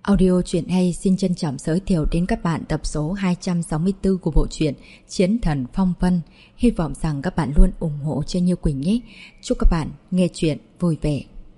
Audio truyện hay xin trân trọng giới thiệu đến các bạn tập số 264 của bộ truyện Chiến Thần Phong Vân. Hy vọng rằng các bạn luôn ủng hộ cho Như Quỳnh nhé. Chúc các bạn nghe truyện vui vẻ.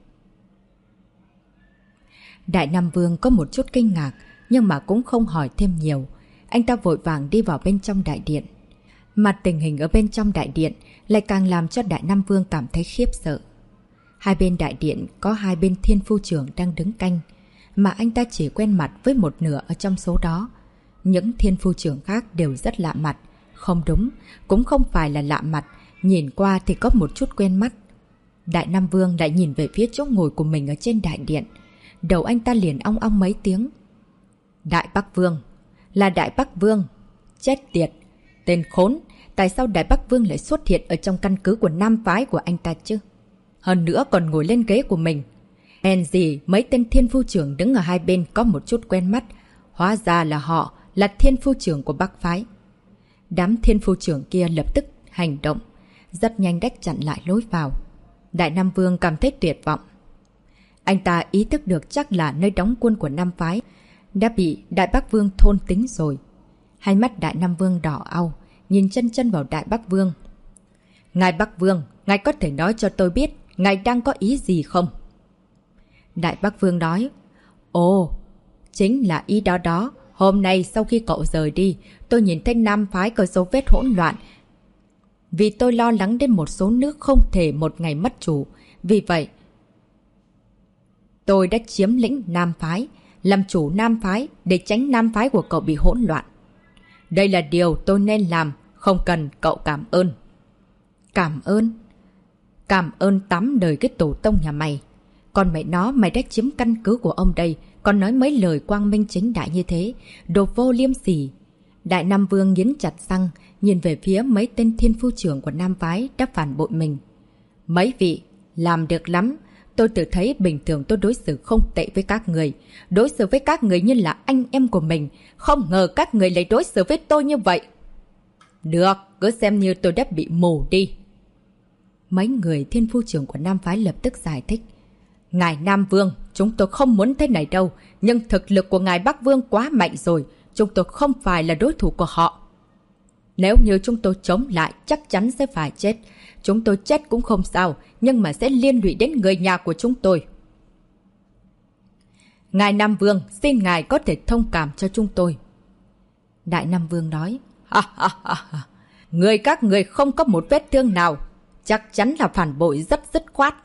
Đại Nam Vương có một chút kinh ngạc, nhưng mà cũng không hỏi thêm nhiều. Anh ta vội vàng đi vào bên trong đại điện. Mà tình hình ở bên trong đại điện lại càng làm cho Đại Nam Vương cảm thấy khiếp sợ. Hai bên đại điện có hai bên thiên phu trưởng đang đứng canh, mà anh ta chỉ quen mặt với một nửa ở trong số đó. Những thiên phu trưởng khác đều rất lạ mặt. Không đúng, cũng không phải là lạ mặt, nhìn qua thì có một chút quen mắt. Đại Nam Vương lại nhìn về phía chỗ ngồi của mình ở trên đại điện. Đầu anh ta liền ong ong mấy tiếng. Đại Bắc Vương, là Đại Bắc Vương. Chết tiệt, tên khốn, tại sao Đại Bắc Vương lại xuất hiện ở trong căn cứ của Nam phái của anh ta chứ? Hơn nữa còn ngồi lên ghế của mình. Hèn gì mấy tên thiên phu trưởng đứng ở hai bên có một chút quen mắt. Hóa ra là họ là thiên phu trưởng của Bắc phái. Đám thiên phu trưởng kia lập tức hành động, rất nhanh đách chặn lại lối vào. Đại Nam Vương cảm thấy tuyệt vọng. Anh ta ý thức được chắc là nơi đóng quân của Nam phái đã bị Đại Bắc Vương thôn tính rồi. Hai mắt Đại Nam Vương đỏ au, nhìn chân chân vào Đại Bắc Vương. Ngài Bắc Vương, ngài có thể nói cho tôi biết ngài đang có ý gì không? Đại Bắc Vương nói, ồ, chính là ý đó đó. Hôm nay sau khi cậu rời đi, tôi nhìn thấy Nam phái có dấu vết hỗn loạn. Vì tôi lo lắng đến một số nước không thể một ngày mất chủ. Vì vậy, tôi đã chiếm lĩnh Nam phái, làm chủ Nam phái để tránh Nam phái của cậu bị hỗn loạn. Đây là điều tôi nên làm, không cần cậu cảm ơn. Cảm ơn? Cảm ơn 8 đời cái tổ tông nhà mày. Còn mẹ nó, mày đã chiếm căn cứ của ông đây, còn nói mấy lời quang minh chính đại như thế. Đồ vô liêm sỉ. Đại Nam Vương nghiến chặt răng, nhìn về phía mấy tên thiên phu trưởng của Nam phái đã phản bội mình. Mấy vị, làm được lắm. Tôi tự thấy bình thường tôi đối xử không tệ với các người. Đối xử với các người như là anh em của mình. Không ngờ các người lại đối xử với tôi như vậy. Được, cứ xem như tôi đã bị mù đi. Mấy người thiên phu trưởng của Nam phái lập tức giải thích. Ngài Nam Vương, chúng tôi không muốn thế này đâu, nhưng thực lực của ngài Bắc Vương quá mạnh rồi, chúng tôi không phải là đối thủ của họ. Nếu như chúng tôi chống lại, chắc chắn sẽ phải chết. Chúng tôi chết cũng không sao, nhưng mà sẽ liên lụy đến người nhà của chúng tôi. Ngài Nam Vương, xin ngài có thể thông cảm cho chúng tôi. Đại Nam Vương nói, người các người không có một vết thương nào, chắc chắn là phản bội rất dứt khoát.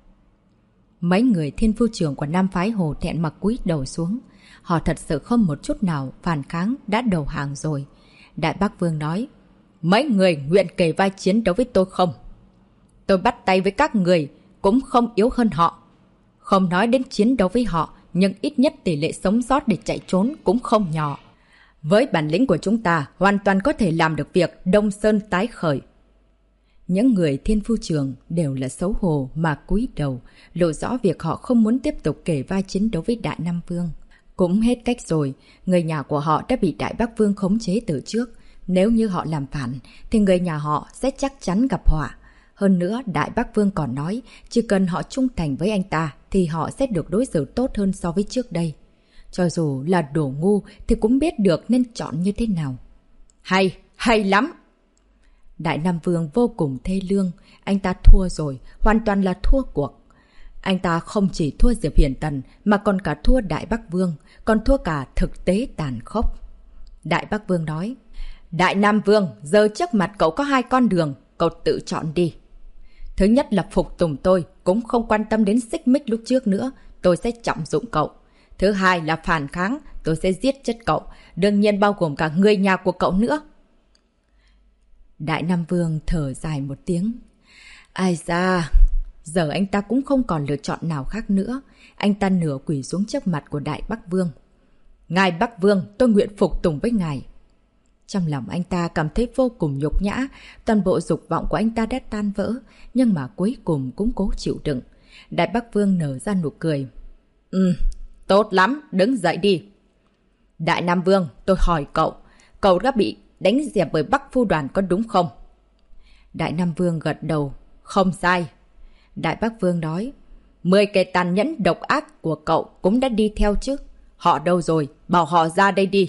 Mấy người thiên phu trưởng của Nam phái hổ thẹn mà cúi đầu xuống. Họ thật sự không một chút nào phản kháng, đã đầu hàng rồi. Đại Bắc Vương nói, mấy người nguyện kề vai chiến đấu với tôi không? Tôi bắt tay với các người cũng không yếu hơn họ. Không nói đến chiến đấu với họ, nhưng ít nhất tỷ lệ sống sót để chạy trốn cũng không nhỏ. Với bản lĩnh của chúng ta, hoàn toàn có thể làm được việc Đông Sơn tái khởi. Những người thiên phu trưởng đều là xấu hổ mà cúi đầu, lộ rõ việc họ không muốn tiếp tục kể vai chiến đấu với Đại Nam Vương. Cũng hết cách rồi, người nhà của họ đã bị Đại Bắc Vương khống chế từ trước. Nếu như họ làm phản, thì người nhà họ sẽ chắc chắn gặp họa. Hơn nữa, Đại Bắc Vương còn nói, chỉ cần họ trung thành với anh ta, thì họ sẽ được đối xử tốt hơn so với trước đây. Cho dù là đồ ngu, thì cũng biết được nên chọn như thế nào. Hay lắm! Đại Nam Vương vô cùng thê lương, anh ta thua rồi, hoàn toàn là thua cuộc. Anh ta không chỉ thua Diệp Hiển Tần mà còn cả thua Đại Bắc Vương, còn thua cả thực tế tàn khốc. Đại Bắc Vương nói, Đại Nam Vương, giờ trước mặt cậu có 2 con đường, cậu tự chọn đi. Thứ nhất là phục tùng tôi, cũng không quan tâm đến xích mích lúc trước nữa, tôi sẽ trọng dụng cậu. Thứ hai là phản kháng, tôi sẽ giết chết cậu, đương nhiên bao gồm cả người nhà của cậu nữa. Đại Nam Vương thở dài một tiếng. Ai da, giờ anh ta cũng không còn lựa chọn nào khác nữa. Anh ta nửa quỳ xuống trước mặt của Đại Bắc Vương. Ngài Bắc Vương, tôi nguyện phục tùng với ngài. Trong lòng anh ta cảm thấy vô cùng nhục nhã, toàn bộ dục vọng của anh ta đã tan vỡ, nhưng mà cuối cùng cũng cố chịu đựng. Đại Bắc Vương nở ra nụ cười. Tốt lắm, đứng dậy đi. Đại Nam Vương, tôi hỏi cậu đã bị đánh dẹp bởi Bắc Phu Đoàn có đúng không? Đại Nam Vương gật đầu, không sai. Đại Bắc Vương nói, 10 kẻ tàn nhẫn độc ác của cậu cũng đã đi theo chứ. Họ đâu rồi? Bảo họ ra đây đi.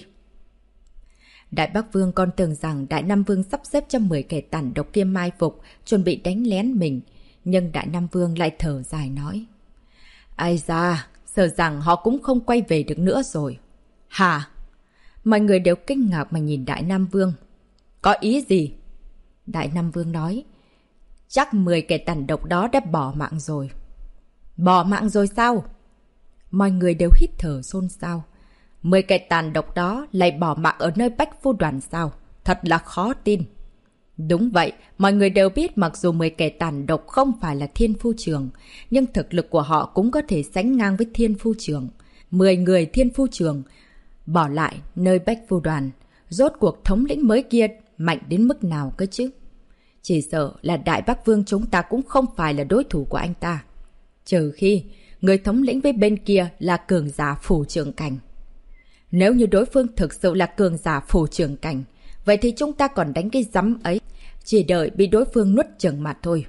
Đại Bắc Vương còn tưởng rằng Đại Nam Vương sắp xếp cho 10 kẻ tàn độc kia mai phục, chuẩn bị đánh lén mình. Nhưng Đại Nam Vương lại thở dài nói. Ai da, sợ rằng họ cũng không quay về được nữa rồi. Hả? Mọi người đều kinh ngạc mà nhìn Đại Nam Vương. Có ý gì? Đại Nam Vương nói. Chắc 10 kẻ tàn độc đó đã bỏ mạng rồi. Bỏ mạng rồi sao? Mọi người đều hít thở xôn xao. 10 kẻ tàn độc đó lại bỏ mạng ở nơi Bách Phu Đoàn sao? Thật là khó tin. Đúng vậy, mọi người đều biết mặc dù 10 kẻ tàn độc không phải là Thiên Phu Trường, nhưng thực lực của họ cũng có thể sánh ngang với Thiên Phu Trường. 10 người Thiên Phu Trường bỏ lại nơi Bách Phu Đoàn. Rốt cuộc thống lĩnh mới kia mạnh đến mức nào cơ chứ? Chỉ sợ là Đại Bắc Vương chúng ta cũng không phải là đối thủ của anh ta. Trừ khi người thống lĩnh với bên kia là cường giả phủ trưởng cảnh. Nếu như đối phương thực sự là cường giả phủ trưởng cảnh, vậy thì chúng ta còn đánh cái rắm ấy, chỉ đợi bị đối phương nuốt chửng mà thôi.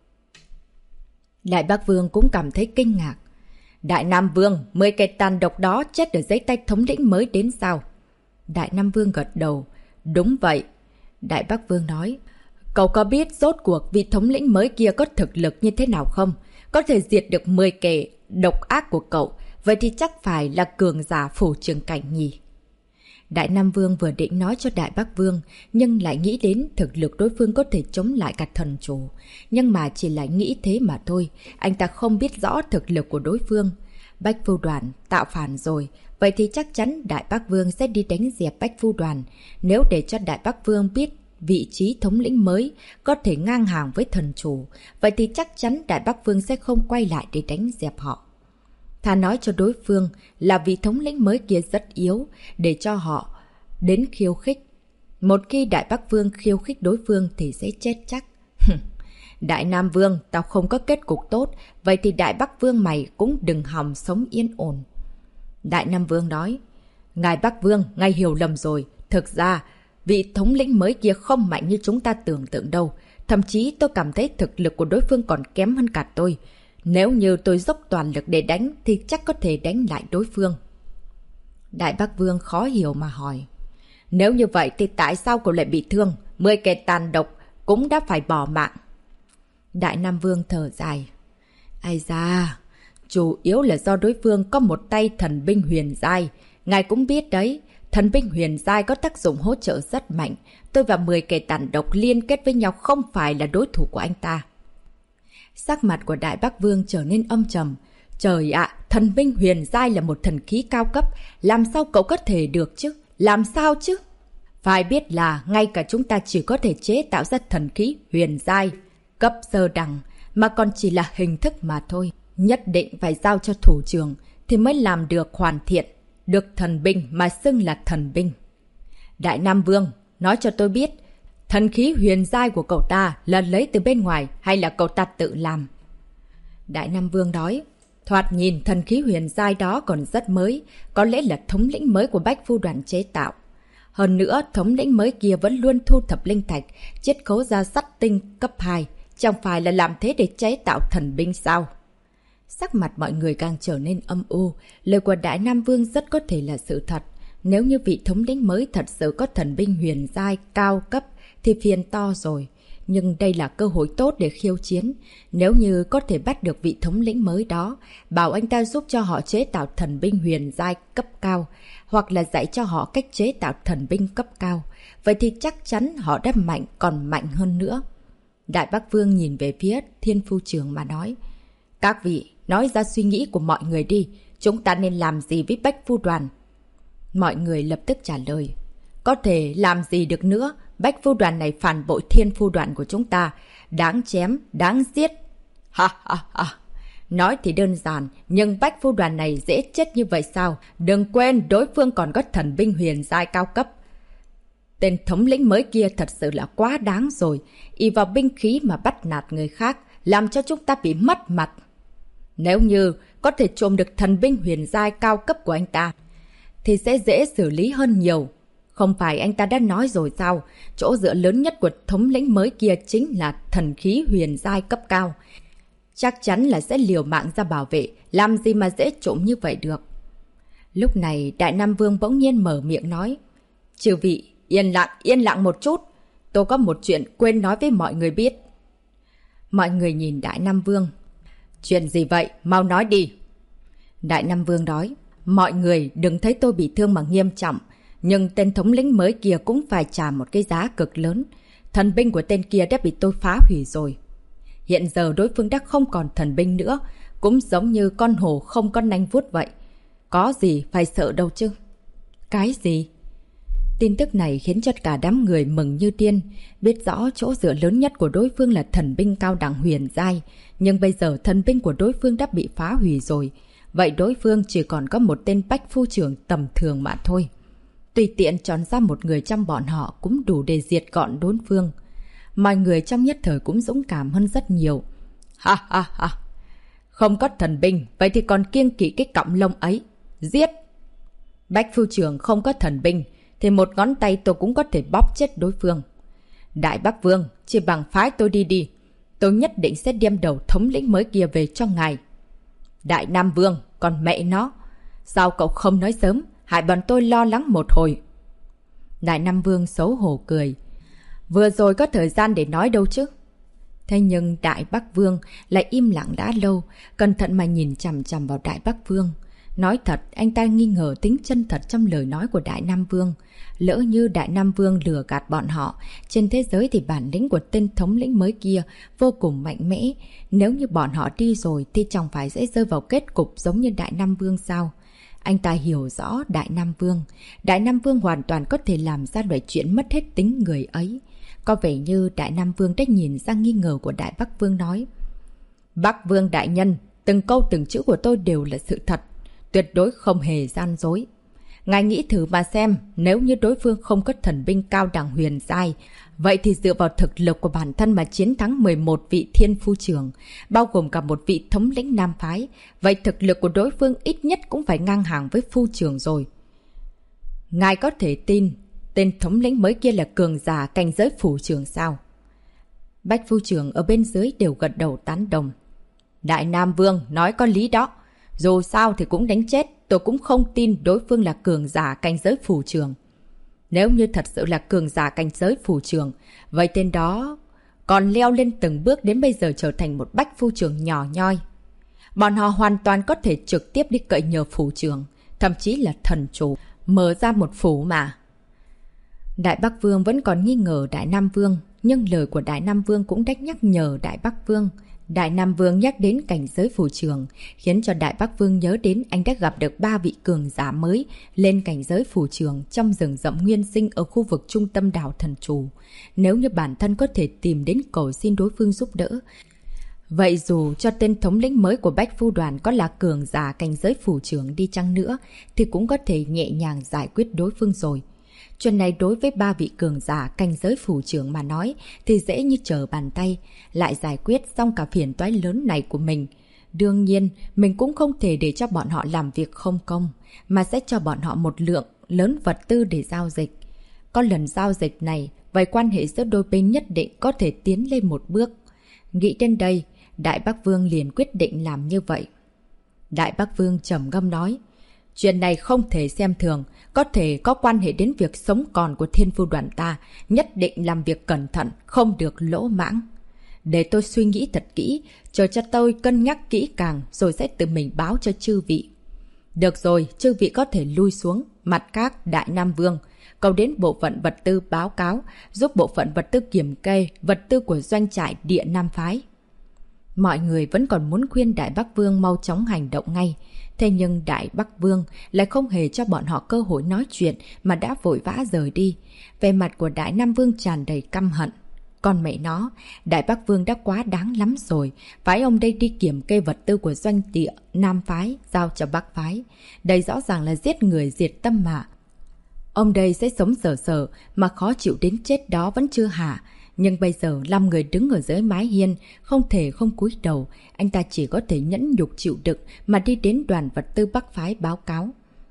Đại Bắc Vương cũng cảm thấy kinh ngạc. Đại Nam Vương, 10 kẻ tàn độc đó chết ở dưới tay thống lĩnh mới đến sao? Đại Nam Vương gật đầu. Đúng vậy. Đại Bắc Vương nói. Cậu có biết rốt cuộc vị thống lĩnh mới kia có thực lực như thế nào không? Có thể diệt được 10 kẻ độc ác của cậu, vậy thì chắc phải là cường giả phủ trưởng cảnh nhỉ? Đại Nam Vương vừa định nói cho Đại Bắc Vương, nhưng lại nghĩ đến thực lực đối phương có thể chống lại cả thần chủ. Nhưng mà chỉ lại nghĩ thế mà thôi, anh ta không biết rõ thực lực của đối phương. Bách Phu Đoàn tạo phản rồi, vậy thì chắc chắn Đại Bắc Vương sẽ đi đánh dẹp Bách Phu Đoàn. Nếu để cho Đại Bắc Vương biết vị trí thống lĩnh mới có thể ngang hàng với thần chủ, vậy thì chắc chắn Đại Bắc Vương sẽ không quay lại để đánh dẹp họ. Thà nói cho đối phương là vị thống lĩnh mới kia rất yếu, để cho họ đến khiêu khích. Một khi Đại Bắc Vương khiêu khích đối phương thì sẽ chết chắc. Đại Nam Vương, tao không có kết cục tốt, vậy thì Đại Bắc Vương mày cũng đừng hòng sống yên ổn. Đại Nam Vương nói, Ngài Bắc Vương, ngài hiểu lầm rồi. Thực ra, vị thống lĩnh mới kia không mạnh như chúng ta tưởng tượng đâu. Thậm chí tôi cảm thấy thực lực của đối phương còn kém hơn cả tôi. Nếu như tôi dốc toàn lực để đánh thì chắc có thể đánh lại đối phương. Đại Bắc Vương khó hiểu mà hỏi. Nếu như vậy thì tại sao cậu lại bị thương? 10 kẻ tàn độc cũng đã phải bỏ mạng. Đại Nam Vương thở dài. Ai da, chủ yếu là do đối phương có một tay thần binh huyền giai. Ngài cũng biết đấy, thần binh huyền giai có tác dụng hỗ trợ rất mạnh. Tôi và 10 kẻ tàn độc liên kết với nhau không phải là đối thủ của anh ta. Sắc mặt của Đại Bắc Vương trở nên âm trầm. Trời ạ, thần binh huyền giai là một thần khí cao cấp. Làm sao cậu có thể được chứ? Làm sao chứ? Phải biết là ngay cả chúng ta chỉ có thể chế tạo ra thần khí huyền giai cấp sơ đẳng, mà còn chỉ là hình thức mà thôi. Nhất định phải giao cho thủ trưởng thì mới làm được hoàn thiện, được thần binh mà xưng là thần binh. Đại Nam Vương, nói cho tôi biết, thần khí huyền giai của cậu ta là lấy từ bên ngoài hay là cậu ta tự làm? Đại Nam Vương nói, thoạt nhìn thần khí huyền giai đó còn rất mới, có lẽ là thống lĩnh mới của Bách Phu Đoàn chế tạo. Hơn nữa, thống lĩnh mới kia vẫn luôn thu thập linh thạch, chiết khấu ra sắt tinh cấp 2, chẳng phải là làm thế để chế tạo thần binh sao? Sắc mặt mọi người càng trở nên âm u, lời của Đại Nam Vương rất có thể là sự thật. Nếu như vị thống lĩnh mới thật sự có thần binh huyền giai cao cấp thì phiền to rồi. Nhưng đây là cơ hội tốt để khiêu chiến. Nếu như có thể bắt được vị thống lĩnh mới đó, bảo anh ta giúp cho họ chế tạo thần binh huyền giai cấp cao, hoặc là dạy cho họ cách chế tạo thần binh cấp cao, vậy thì chắc chắn họ đã mạnh còn mạnh hơn nữa. Đại Bắc Vương nhìn về phía Thiên Phu Trường mà nói, các vị, nói ra suy nghĩ của mọi người đi, chúng ta nên làm gì với Bách Phu Đoàn? Mọi người lập tức trả lời, có thể làm gì được nữa, Bách Phu Đoàn này phản bội Thiên Phu Đoàn của chúng ta, đáng chém, đáng giết. Ha ha ha, nói thì đơn giản, nhưng Bách Phu Đoàn này dễ chết như vậy sao? Đừng quên đối phương còn có thần binh huyền giai cao cấp. Tên thống lĩnh mới kia thật sự là quá đáng rồi, y vào binh khí mà bắt nạt người khác, làm cho chúng ta bị mất mặt. Nếu như có thể trộm được thần binh huyền giai cao cấp của anh ta, thì sẽ dễ xử lý hơn nhiều. Không phải anh ta đã nói rồi sao, chỗ dựa lớn nhất của thống lĩnh mới kia chính là thần khí huyền giai cấp cao. Chắc chắn là sẽ liều mạng ra bảo vệ, làm gì mà dễ trộm như vậy được. Lúc này Đại Nam Vương bỗng nhiên mở miệng nói. Chư vị, yên lặng một chút. Tôi có một chuyện quên nói với mọi người biết. Mọi người nhìn Đại Nam Vương. Chuyện gì vậy? Mau nói đi. Đại Nam Vương nói. Mọi người đừng thấy tôi bị thương mà nghiêm trọng. Nhưng tên thống lĩnh mới kia cũng phải trả một cái giá cực lớn. Thần binh của tên kia đã bị tôi phá hủy rồi. Hiện giờ đối phương đã không còn thần binh nữa. Cũng giống như con hổ không có nanh vuốt vậy. Có gì phải sợ đâu chứ. Cái gì? Tin tức này khiến cho cả đám người mừng như điên. Biết rõ chỗ dựa lớn nhất của đối phương là thần binh cao đẳng huyền giai. Nhưng bây giờ thần binh của đối phương đã bị phá hủy rồi. Vậy đối phương chỉ còn có một tên bách phu trưởng tầm thường mà thôi. Tùy tiện chọn ra một người trong bọn họ cũng đủ để diệt gọn đối phương. Mọi người trong nhất thời cũng dũng cảm hơn rất nhiều. Ha ha ha. Không có thần binh, vậy thì còn kiêng kỵ cái cọng lông ấy. Giết! Bách phu trưởng không có thần binh, thì một ngón tay tôi cũng có thể bóp chết đối phương. Đại Bắc Vương, chỉ bằng phái tôi đi đi. Tôi nhất định sẽ đem đầu thống lĩnh mới kia về cho ngài. Đại Nam Vương, còn mẹ nó. Sao cậu không nói sớm, hại bọn tôi lo lắng một hồi. Đại Nam Vương xấu hổ cười. Vừa rồi có thời gian để nói đâu chứ. Thế nhưng Đại Bắc Vương lại im lặng đã lâu, cẩn thận mà nhìn chằm chằm vào Đại Bắc Vương. Nói thật, anh ta nghi ngờ tính chân thật trong lời nói của Đại Nam Vương. Lỡ như Đại Nam Vương lừa gạt bọn họ, trên thế giới thì bản lĩnh của tên thống lĩnh mới kia vô cùng mạnh mẽ. Nếu như bọn họ đi rồi thì chẳng phải sẽ rơi vào kết cục giống như Đại Nam Vương sao? Anh ta hiểu rõ Đại Nam Vương. Đại Nam Vương hoàn toàn có thể làm ra loại chuyện mất hết tính người ấy. Có vẻ như Đại Nam Vương đã nhìn ra nghi ngờ của Đại Bắc Vương nói. Bắc Vương đại nhân, từng câu từng chữ của tôi đều là sự thật. Tuyệt đối không hề gian dối. Ngài nghĩ thử mà xem, nếu như đối phương không có thần binh cao đẳng huyền giai, vậy thì dựa vào thực lực của bản thân mà chiến thắng 11 vị thiên phu trưởng, bao gồm cả một vị thống lĩnh nam phái, vậy thực lực của đối phương ít nhất cũng phải ngang hàng với phu trưởng rồi. Ngài có thể tin tên thống lĩnh mới kia là cường giả cảnh giới phủ trưởng sao? Bách phu trưởng ở bên dưới đều gật đầu tán đồng. Đại Nam Vương nói có lý đó. Dù sao thì cũng đánh chết, tôi cũng không tin đối phương là cường giả cảnh giới phủ trưởng. Nếu như thật sự là cường giả cảnh giới phủ trưởng, vậy tên đó còn leo lên từng bước đến bây giờ trở thành một bách phu trưởng nhỏ nhoi. Bọn họ hoàn toàn có thể trực tiếp đi cậy nhờ phủ trưởng, thậm chí là thần chủ, mở ra một phủ mà. Đại Bắc Vương vẫn còn nghi ngờ Đại Nam Vương, nhưng lời của Đại Nam Vương cũng đã nhắc nhở Đại Bắc Vương. Đại Nam Vương nhắc đến cảnh giới phủ trưởng, khiến cho Đại Bắc Vương nhớ đến anh đã gặp được 3 vị cường giả mới lên cảnh giới phủ trưởng trong rừng rậm nguyên sinh ở khu vực trung tâm đảo thần trù. Nếu như bản thân có thể tìm đến cầu xin đối phương giúp đỡ, vậy dù cho tên thống lĩnh mới của Bách Phu Đoàn có là cường giả cảnh giới phủ trưởng đi chăng nữa, thì cũng có thể nhẹ nhàng giải quyết đối phương rồi. Chuyện này đối với 3 vị cường giả cảnh giới phủ trưởng mà nói thì dễ như trở bàn tay, lại giải quyết xong cả phiền toái lớn này của mình. Đương nhiên, mình cũng không thể để cho bọn họ làm việc không công, mà sẽ cho bọn họ một lượng lớn vật tư để giao dịch. Có lần giao dịch này, vậy quan hệ giữa đôi bên nhất định có thể tiến lên một bước. Nghĩ đến đây, Đại Bắc Vương liền quyết định làm như vậy. Đại Bắc Vương trầm ngâm nói, chuyện này không thể xem thường, có thể có quan hệ đến việc sống còn của thiên phu đoàn ta, nhất định làm việc cẩn thận, không được lỗ mãng. Để tôi suy nghĩ thật kỹ, chờ cho tôi cân nhắc kỹ càng rồi sẽ tự mình báo cho chư vị. Được rồi, chư vị có thể lui xuống. Mặt khác, Đại Nam Vương, cậu đến bộ phận vật tư báo cáo, giúp bộ phận vật tư kiểm kê vật tư của doanh trại Địa Nam Phái. Mọi người vẫn còn muốn khuyên Đại Bắc Vương mau chóng hành động ngay. Thế nhưng Đại Bắc Vương lại không hề cho bọn họ cơ hội nói chuyện mà đã vội vã rời đi. Về mặt của Đại Nam Vương tràn đầy căm hận. Còn mẹ nó, Đại Bắc Vương đã quá đáng lắm rồi. Phái ông đây đi kiểm kê vật tư của doanh địa Nam Phái, giao cho Bắc Phái. Đây rõ ràng là giết người diệt tâm mà. Ông đây sẽ sống sờ sờ mà khó chịu đến chết đó vẫn chưa hả. Nhưng bây giờ 5 người đứng ở dưới mái hiên, không thể không cúi đầu, anh ta chỉ có thể nhẫn nhục chịu đựng mà đi đến đoàn vật tư Bắc Phái báo cáo.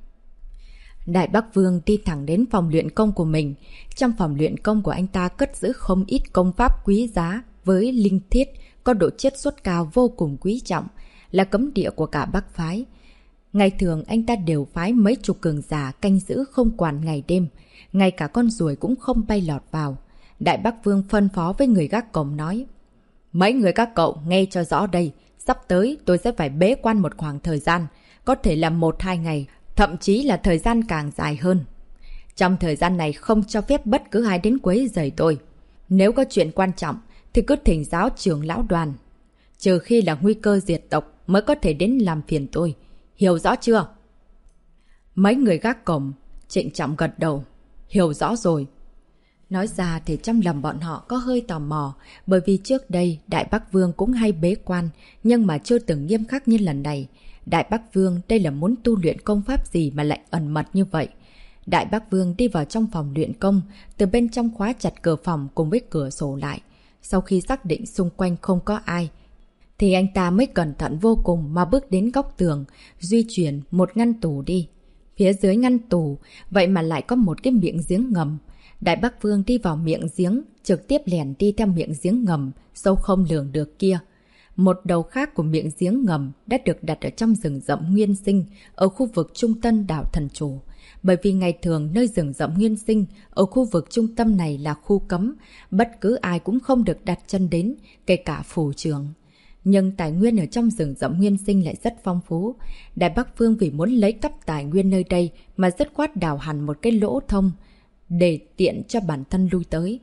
Đại Bắc Vương đi thẳng đến phòng luyện công của mình. Trong phòng luyện công của anh ta cất giữ không ít công pháp quý giá với linh thiết, có độ chiết xuất cao vô cùng quý trọng, là cấm địa của cả Bắc Phái. Ngày thường anh ta đều phái mấy chục cường giả canh giữ không quản ngày đêm. Ngay cả con ruồi cũng không bay lọt vào. Đại Bắc Vương phân phó với người gác cổng nói. Mấy người các cậu nghe cho rõ đây. Sắp tới tôi sẽ phải bế quan một khoảng thời gian. Có thể là 1-2 ngày. Thậm chí là thời gian càng dài hơn. Trong thời gian này không cho phép bất cứ ai đến quấy rầy tôi. Nếu có chuyện quan trọng thì cứ thỉnh giáo trưởng lão đoàn. Trừ khi là nguy cơ diệt tộc mới có thể đến làm phiền tôi. Hiểu rõ chưa? Mấy người gác cổng trịnh trọng gật đầu. Hiểu rõ rồi. Nói ra thì trong lòng bọn họ có hơi tò mò, bởi vì trước đây Đại Bắc Vương cũng hay bế quan, nhưng mà chưa từng nghiêm khắc như lần này. Đại Bắc Vương đây là muốn tu luyện công pháp gì mà lại ẩn mật như vậy? Đại Bắc Vương đi vào trong phòng luyện công, từ bên trong khóa chặt cửa phòng cùng với cửa sổ lại. Sau khi xác định xung quanh không có ai, thì anh ta mới cẩn thận vô cùng mà bước đến góc tường, di chuyển một ngăn tủ đi. Phía dưới ngăn tủ, vậy mà lại có một cái miệng giếng ngầm. Đại Bắc Vương đi vào miệng giếng, trực tiếp lẻn đi theo miệng giếng ngầm, sâu không lường được kia. Một đầu khác của miệng giếng ngầm đã được đặt ở trong rừng rậm nguyên sinh, ở khu vực trung tâm đảo Thần Chủ. Bởi vì ngày thường nơi rừng rậm nguyên sinh, ở khu vực trung tâm này là khu cấm, bất cứ ai cũng không được đặt chân đến, kể cả phủ trưởng. Nhưng tài nguyên ở trong rừng rậm nguyên sinh lại rất phong phú. Đại Bắc Vương vì muốn lấy cắp tài nguyên nơi đây mà dứt khoát đào hẳn một cái lỗ thông, để tiện cho bản thân lui tới.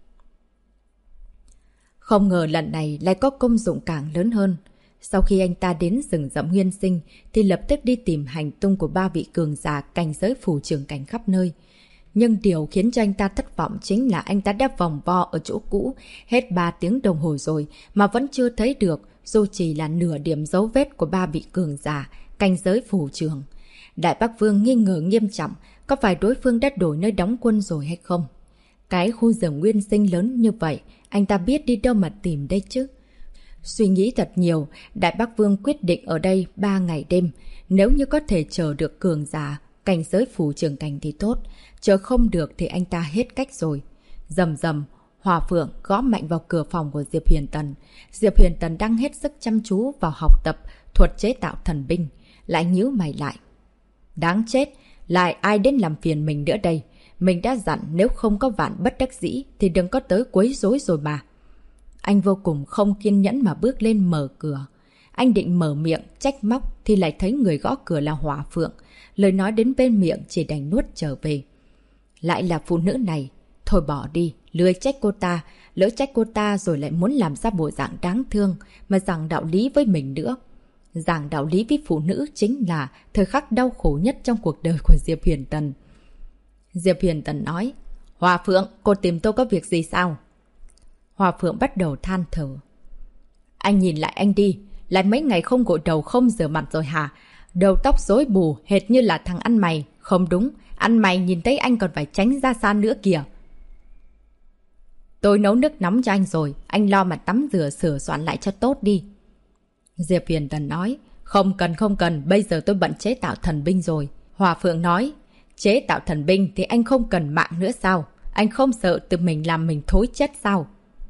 Không ngờ lần này lại có công dụng càng lớn hơn. Sau khi anh ta đến rừng rậm nguyên sinh thì lập tức đi tìm hành tung của 3 vị cường giả cảnh giới phủ trưởng cảnh khắp nơi. Nhưng điều khiến cho anh ta thất vọng chính là anh ta đã vòng vo ở chỗ cũ hết 3 tiếng đồng hồ rồi mà vẫn chưa thấy được, dù chỉ là nửa điểm dấu vết của 3 vị cường giả cảnh giới phủ trưởng. Đại Bắc Vương nghi ngờ nghiêm trọng, có phải đối phương đã đổi nơi đóng quân rồi hay không? Cái khu rừng nguyên sinh lớn như vậy, anh ta biết đi đâu mà tìm đây chứ? Suy nghĩ thật nhiều, Đại Bắc Vương quyết định ở đây 3 ngày đêm. Nếu như có thể chờ được cường giả cảnh giới phủ trưởng cảnh thì tốt, chờ không được thì anh ta hết cách rồi. Rầm rầm, Hỏa Phượng gõ mạnh vào cửa phòng của Diệp Huyền Tần. Diệp Huyền Tần đang hết sức chăm chú vào học tập thuật chế tạo thần binh, lại nhíu mày lại. Đáng chết, lại ai đến làm phiền mình nữa đây? Mình đã dặn nếu không có vạn bất đắc dĩ thì đừng có tới quấy rối rồi mà. Anh vô cùng không kiên nhẫn mà bước lên mở cửa. Anh định mở miệng trách móc thì lại thấy người gõ cửa là Hỏa Phượng. Lời nói đến bên miệng chỉ đành nuốt trở về. Lại là phụ nữ này. Thôi bỏ đi, lười trách cô ta. Lỡ trách cô ta rồi lại muốn làm ra bộ dạng đáng thương mà giảng đạo lý với mình nữa. Giảng đạo lý với phụ nữ chính là thời khắc đau khổ nhất trong cuộc đời của Diệp Huyền Tần. Diệp Huyền Tần nói, Hòa Phượng, cô tìm tôi có việc gì sao? Hòa Phượng bắt đầu than thở. Anh nhìn lại anh đi, lại mấy ngày không gội đầu không rửa mặt rồi hả? Đầu tóc rối bù, hệt như là thằng ăn mày. Không đúng, ăn mày nhìn thấy anh còn phải tránh ra xa nữa kìa. Tôi nấu nước nóng cho anh rồi, anh lo mà tắm rửa sửa soạn lại cho tốt đi. Diệp Huyền Tần nói, không cần, bây giờ tôi bận chế tạo thần binh rồi. Hòa Phượng nói, chế tạo thần binh thì anh không cần mạng nữa sao? Anh không sợ tự mình làm mình thối chết sao?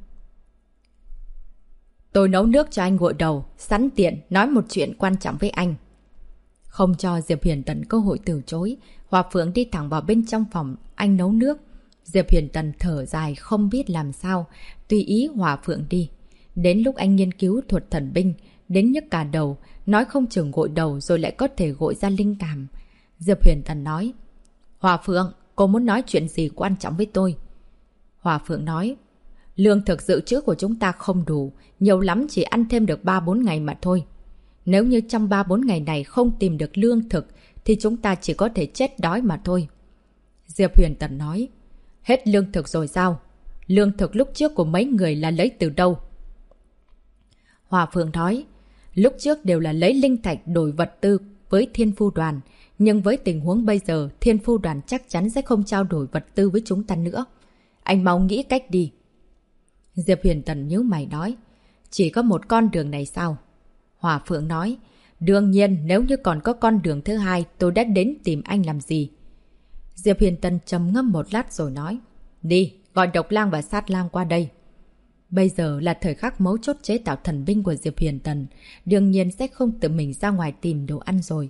Tôi nấu nước cho anh gội đầu, sẵn tiện nói một chuyện quan trọng với anh. Không cho Diệp Huyền Tần cơ hội từ chối, Hòa Phượng đi thẳng vào bên trong phòng anh nấu nước. Diệp Huyền Tần thở dài không biết làm sao, tùy ý Hòa Phượng đi. Đến lúc anh nghiên cứu thuật thần binh, đến nhức cả đầu, nói không chừng gội đầu rồi lại có thể gội ra linh cảm. Diệp Huyền Tần nói, Hòa Phượng, cô muốn nói chuyện gì quan trọng với tôi? Hòa Phượng nói, lương thực dự trữ của chúng ta không đủ, nhiều lắm chỉ ăn thêm được 3-4 ngày mà thôi. Nếu như trong 3-4 ngày này không tìm được lương thực, thì chúng ta chỉ có thể chết đói mà thôi. Diệp Huyền Tần nói, hết lương thực rồi sao? Lương thực lúc trước của mấy người là lấy từ đâu? Hòa Phượng nói, lúc trước đều là lấy linh thạch đổi vật tư với Thiên Phu Đoàn. Nhưng với tình huống bây giờ, Thiên Phu Đoàn chắc chắn sẽ không trao đổi vật tư với chúng ta nữa. Anh mau nghĩ cách đi. Diệp Huyền Tần nhíu mày nói, chỉ có một con đường này sao? Hòa Phượng nói, đương nhiên nếu như còn có con đường thứ hai tôi đã đến tìm anh làm gì? Diệp Huyền Tần trầm ngâm một lát rồi nói, đi, gọi Độc Lang và Sát Lang qua đây. Bây giờ là thời khắc mấu chốt chế tạo thần binh của Diệp Huyền Tần, đương nhiên sẽ không tự mình ra ngoài tìm đồ ăn rồi.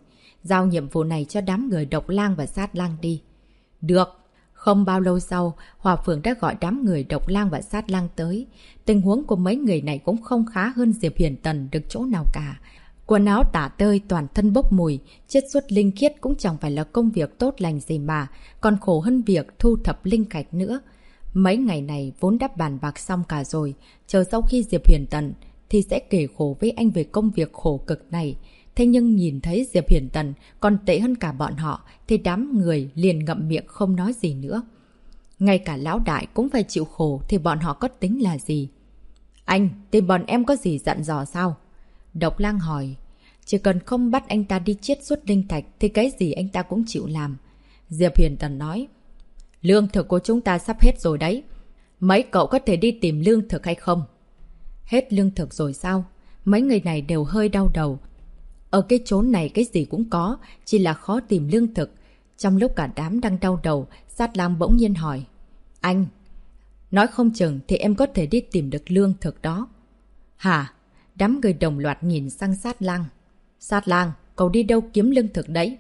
giao nhiệm vụ này cho đám người Độc Lang và Sát Lang đi. Được. Không bao lâu sau, Hòa Phượng đã gọi đám người Độc Lang và Sát Lang tới. Tình huống của mấy người này cũng không khá hơn Diệp Huyền Tần được chỗ nào cả. Quần áo tả tơi, toàn thân bốc mùi, chiết xuất linh khiết cũng chẳng phải là công việc tốt lành gì mà, còn khổ hơn việc thu thập linh thạch nữa. Mấy ngày này vốn đã bàn bạc xong cả rồi, chờ sau khi Diệp Huyền Tần thì sẽ kể khổ với anh về công việc khổ cực này. Thế nhưng nhìn thấy Diệp Huyền Tần còn tệ hơn cả bọn họ thì đám người liền ngậm miệng không nói gì nữa. Ngay cả lão đại cũng phải chịu khổ thì bọn họ có tính là gì? Anh, thì bọn em có gì dặn dò sao? Độc Lang hỏi. Chỉ cần không bắt anh ta đi chiết xuất linh thạch thì cái gì anh ta cũng chịu làm. Diệp Huyền Tần nói. Lương thực của chúng ta sắp hết rồi đấy. Mấy cậu có thể đi tìm lương thực hay không? Hết lương thực rồi sao? Mấy người này đều hơi đau đầu. Ở cái chốn này cái gì cũng có, chỉ là khó tìm lương thực. Trong lúc cả đám đang đau đầu, Sát Lang bỗng nhiên hỏi. Anh, nói không chừng thì em có thể đi tìm được lương thực đó. Hả? Đám người đồng loạt nhìn sang Sát Lang. Sát Lang, cậu đi đâu kiếm lương thực đấy?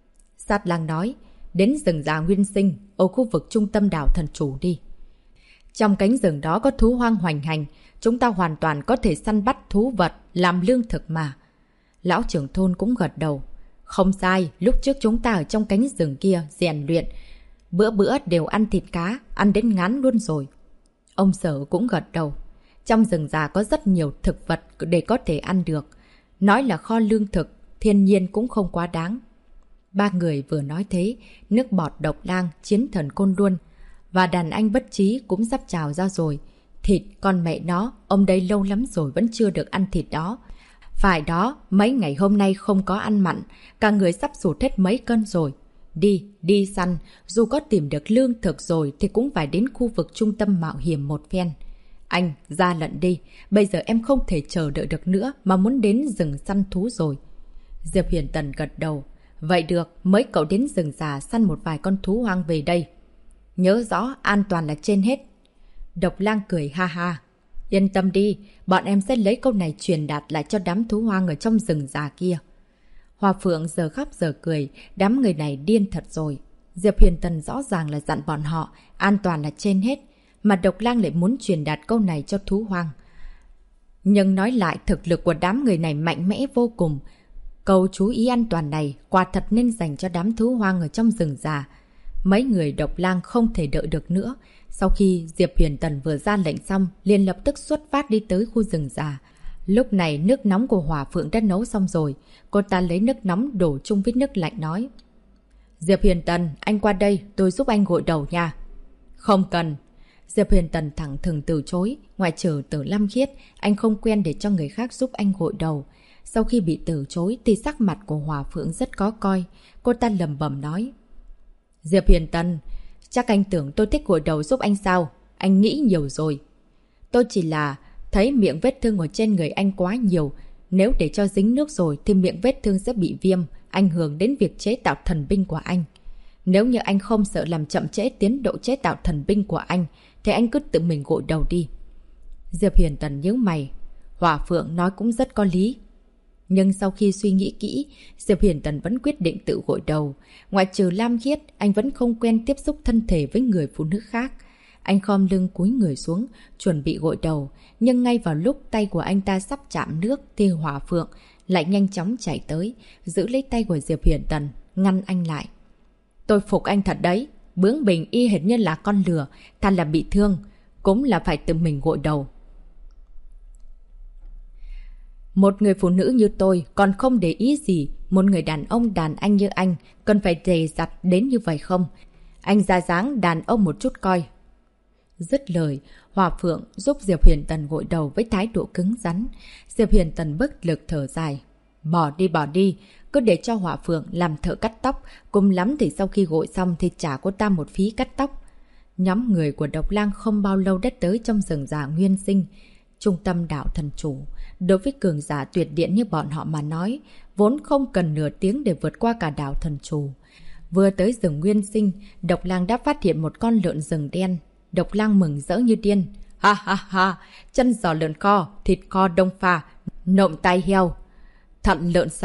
Sát Lang nói, đến rừng già nguyên sinh, ở khu vực trung tâm đảo thần chủ đi. Trong cánh rừng đó có thú hoang hoành hành, chúng ta hoàn toàn có thể săn bắt thú vật, làm lương thực mà. Lão trưởng thôn cũng gật đầu. Không sai, lúc trước chúng ta ở trong cánh rừng kia rèn luyện. Bữa bữa đều ăn thịt cá, ăn đến ngán luôn rồi. Ông Sở cũng gật đầu. Trong rừng già có rất nhiều thực vật để có thể ăn được. Nói là kho lương thực, thiên nhiên cũng không quá đáng. Ba người vừa nói thế, nước bọt Độc Lang, chiến thần Côn Luân và đàn anh Bất Trí cũng sắp trào ra rồi. Thịt, con mẹ nó, ông đây lâu lắm rồi vẫn chưa được ăn thịt đó. Phải đó, mấy ngày hôm nay không có ăn mặn, cả người sắp sụt hết mấy cân rồi. Đi săn, dù có tìm được lương thực rồi thì cũng phải đến khu vực trung tâm mạo hiểm một phen. Anh, ra lận đi, bây giờ em không thể chờ đợi được nữa mà muốn đến rừng săn thú rồi. Diệp Huyền Tần gật đầu. Vậy được, mấy cậu đến rừng già săn một vài con thú hoang về đây. Nhớ rõ, an toàn là trên hết. Độc Lang cười ha ha. Yên tâm đi, bọn em sẽ lấy câu này truyền đạt lại cho đám thú hoang ở trong rừng già kia. Hòa Phượng giờ khóc giờ cười, đám người này điên thật rồi. Diệp Huyền Tần rõ ràng là dặn bọn họ, an toàn là trên hết, mà Độc Lang lại muốn truyền đạt câu này cho thú hoang. Nhưng nói lại, thực lực của đám người này mạnh mẽ vô cùng. Câu chú ý an toàn này quả thật nên dành cho đám thú hoang ở trong rừng già. Mấy người Độc Lang không thể đợi được nữa. Sau khi Diệp Huyền Tần vừa ra lệnh xong, liền lập tức xuất phát đi tới khu rừng già. Lúc này nước nóng của Hỏa Phượng đã nấu xong rồi. Cô ta lấy nước nóng đổ chung với nước lạnh nói. Diệp Huyền Tần, anh qua đây, tôi giúp anh gội đầu nha. Không cần. Diệp Huyền Tần thẳng thừng từ chối. Ngoại trừ Tử Lam Khiết, anh không quen để cho người khác giúp anh gội đầu. Sau khi bị từ chối thì sắc mặt của Hỏa Phượng rất khó coi. Cô ta lẩm bẩm nói. Diệp Huyền Tần, chắc anh tưởng tôi thích gội đầu giúp anh sao? Anh nghĩ nhiều rồi. Tôi chỉ là thấy miệng vết thương ở trên người anh quá nhiều. Nếu để cho dính nước rồi thì miệng vết thương sẽ bị viêm, ảnh hưởng đến việc chế tạo thần binh của anh. Nếu như anh không sợ làm chậm trễ tiến độ chế tạo thần binh của anh, thì anh cứ tự mình gội đầu đi. Diệp Huyền Tần nhíu mày. Hỏa Phượng nói cũng rất có lý. Nhưng sau khi suy nghĩ kỹ, Diệp Huyền Tần vẫn quyết định tự gội đầu. Ngoại trừ Lam Khiết, anh vẫn không quen tiếp xúc thân thể với người phụ nữ khác. Anh khom lưng cúi người xuống, chuẩn bị gội đầu. Nhưng ngay vào lúc tay của anh ta sắp chạm nước thì Hỏa Phượng lại nhanh chóng chạy tới, giữ lấy tay của Diệp Huyền Tần, ngăn anh lại. Tôi phục anh thật đấy. Bướng bỉnh y hệt như là con lừa, thà là bị thương, cũng là phải tự mình gội đầu. Một người phụ nữ như tôi còn không để ý gì, một người đàn ông đàn anh như anh cần phải dè dặt đến như vậy không? Anh ra dáng đàn ông một chút coi. Dứt lời, Hòa Phượng giúp Diệp Huyền Tần gội đầu với thái độ cứng rắn. Diệp Huyền Tần bất lực thở dài. Bỏ đi, cứ để cho Hòa Phượng làm thợ cắt tóc, cùng lắm thì sau khi gội xong thì trả cô ta một phí cắt tóc. Nhóm người của Độc Lang không bao lâu đã tới trong rừng già nguyên sinh, trung tâm đảo thần chủ. Đối với cường giả tuyệt điện như bọn họ mà nói, vốn không cần nửa tiếng để vượt qua cả đảo thần chủ. Vừa tới rừng nguyên sinh, Độc Lang đã phát hiện một con lợn rừng đen. Độc Lang mừng rỡ như điên. Ha ha ha, chân giò lợn kho, thịt kho đông pha, nộm tai heo. Thận lợn xào,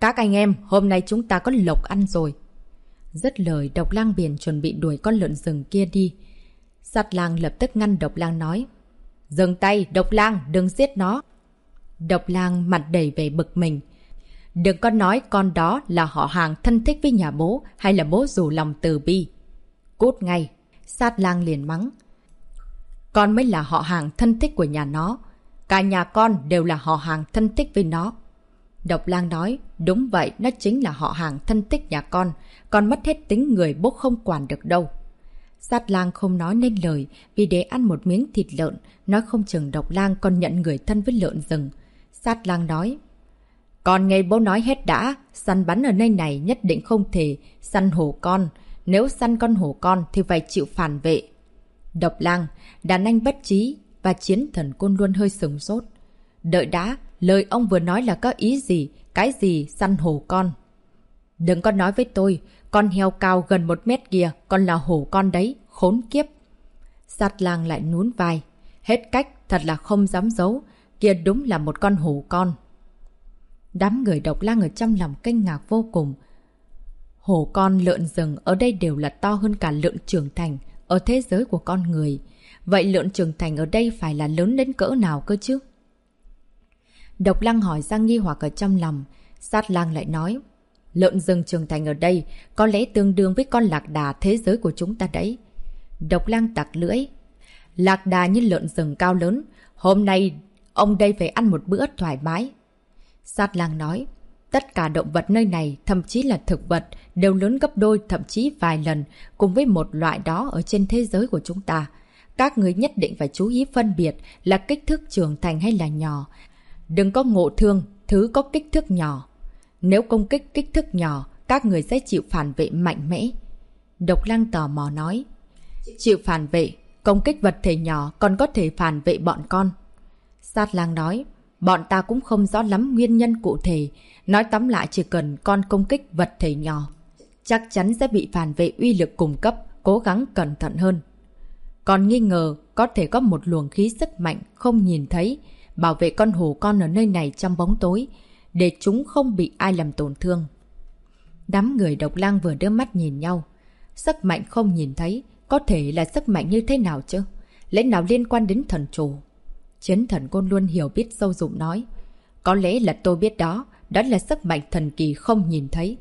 Các anh em, hôm nay chúng ta có lộc ăn rồi. Dứt lời, Độc Lang biển chuẩn bị đuổi con lợn rừng kia đi. Sát Lang lập tức ngăn Độc Lang nói. Dừng tay, Độc Lang, đừng giết nó. Độc Lang mặt đầy vẻ bực mình. Đừng có nói con đó là họ hàng thân thích với nhà bố hay là bố rủ lòng từ bi. Cút ngay. Sát Lang liền mắng. Con mới là họ hàng thân thích của nhà nó. Cả nhà con đều là họ hàng thân thích với nó. Độc Lang nói. Đúng vậy, nó chính là họ hàng thân thích nhà con. Con mất hết tính người bố không quản được đâu. Sát Lang không nói nên lời vì để ăn một miếng thịt lợn. Nói không chừng Độc Lang còn nhận người thân với lợn rừng. Sát Lang nói. Con nghe bố nói hết đã. Săn bắn ở nơi này nhất định không thể săn hổ con. Nếu săn con hổ con thì phải chịu phản vệ. Độc Lang, đàn anh bất trí và Chiến Thần Côn Luân hơi sửng sốt. Đợi đã, lời ông vừa nói là có ý gì? Cái gì săn hổ con? Đừng có nói với tôi, con heo cao gần 1 mét kia, con là hổ con đấy, khốn kiếp. Sát Lang lại nhún vai. Hết cách, thật là không dám giấu, kia đúng là một con hổ con. Đám người Độc Lang ở trong lòng kinh ngạc vô cùng. Hổ con lợn rừng ở đây đều là to hơn cả lợn trưởng thành ở thế giới của con người. Vậy lợn trưởng thành ở đây phải là lớn đến cỡ nào cơ chứ? Độc Lang hỏi ra nghi hoặc ở trong lòng. Sát Lang lại nói. Lợn rừng trưởng thành ở đây có lẽ tương đương với con lạc đà thế giới của chúng ta đấy. Độc Lang tặc lưỡi. Lạc đà như lợn rừng cao lớn. Hôm nay ông đây phải ăn một bữa thoải mái. Sát Lang nói. Tất cả động vật nơi này, thậm chí là thực vật, đều lớn gấp đôi, thậm chí vài lần, cùng với một loại đó ở trên thế giới của chúng ta. Các người nhất định phải chú ý phân biệt là kích thước trưởng thành hay là nhỏ. Đừng có ngộ thương thứ có kích thước nhỏ. Nếu công kích kích thước nhỏ, các người sẽ chịu phản vệ mạnh mẽ. Độc Lang tò mò nói. Chịu phản vệ, công kích vật thể nhỏ còn có thể phản vệ bọn con. Sát Lang nói. Bọn ta cũng không rõ lắm nguyên nhân cụ thể. Nói tóm lại chỉ cần con công kích vật thể nhỏ, chắc chắn sẽ bị phản vệ uy lực cùng cấp, cố gắng cẩn thận hơn. Còn nghi ngờ có thể có một luồng khí sức mạnh không nhìn thấy, bảo vệ con hổ con ở nơi này trong bóng tối, để chúng không bị ai làm tổn thương. Đám người Độc Lang vừa đưa mắt nhìn nhau. Sức mạnh không nhìn thấy, có thể là sức mạnh như thế nào chứ? Lẽ nào liên quan đến thần chủ? Chiến Thần Côn luôn hiểu biết sâu dụng nói. Có lẽ là tôi biết đó, đó là sức mạnh thần kỳ không nhìn thấy.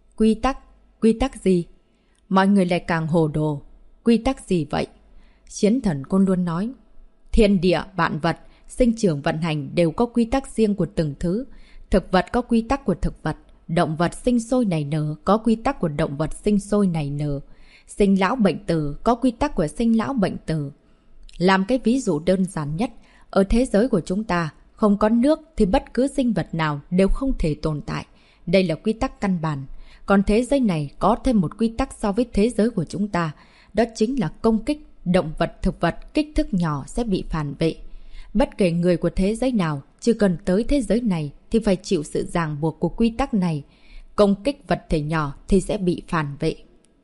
Quy tắc gì? Mọi người lại càng hồ đồ. Quy tắc gì vậy? Chiến Thần Côn luôn nói. Thiên địa, vạn vật, sinh trưởng vận hành đều có quy tắc riêng của từng thứ. Thực vật có quy tắc của thực vật. Động vật sinh sôi nảy nở có quy tắc của động vật sinh sôi nảy nở. Sinh lão bệnh tử có quy tắc của sinh lão bệnh tử. Làm cái ví dụ đơn giản nhất, ở thế giới của chúng ta, không có nước thì bất cứ sinh vật nào đều không thể tồn tại. Đây là quy tắc căn bản. Còn thế giới này có thêm một quy tắc so với thế giới của chúng ta. Đó chính là công kích, động vật, thực vật kích thước nhỏ sẽ bị phản vệ. Bất kể người của thế giới nào, chỉ cần tới thế giới này thì phải chịu sự ràng buộc của quy tắc này. Công kích vật thể nhỏ thì sẽ bị phản vệ.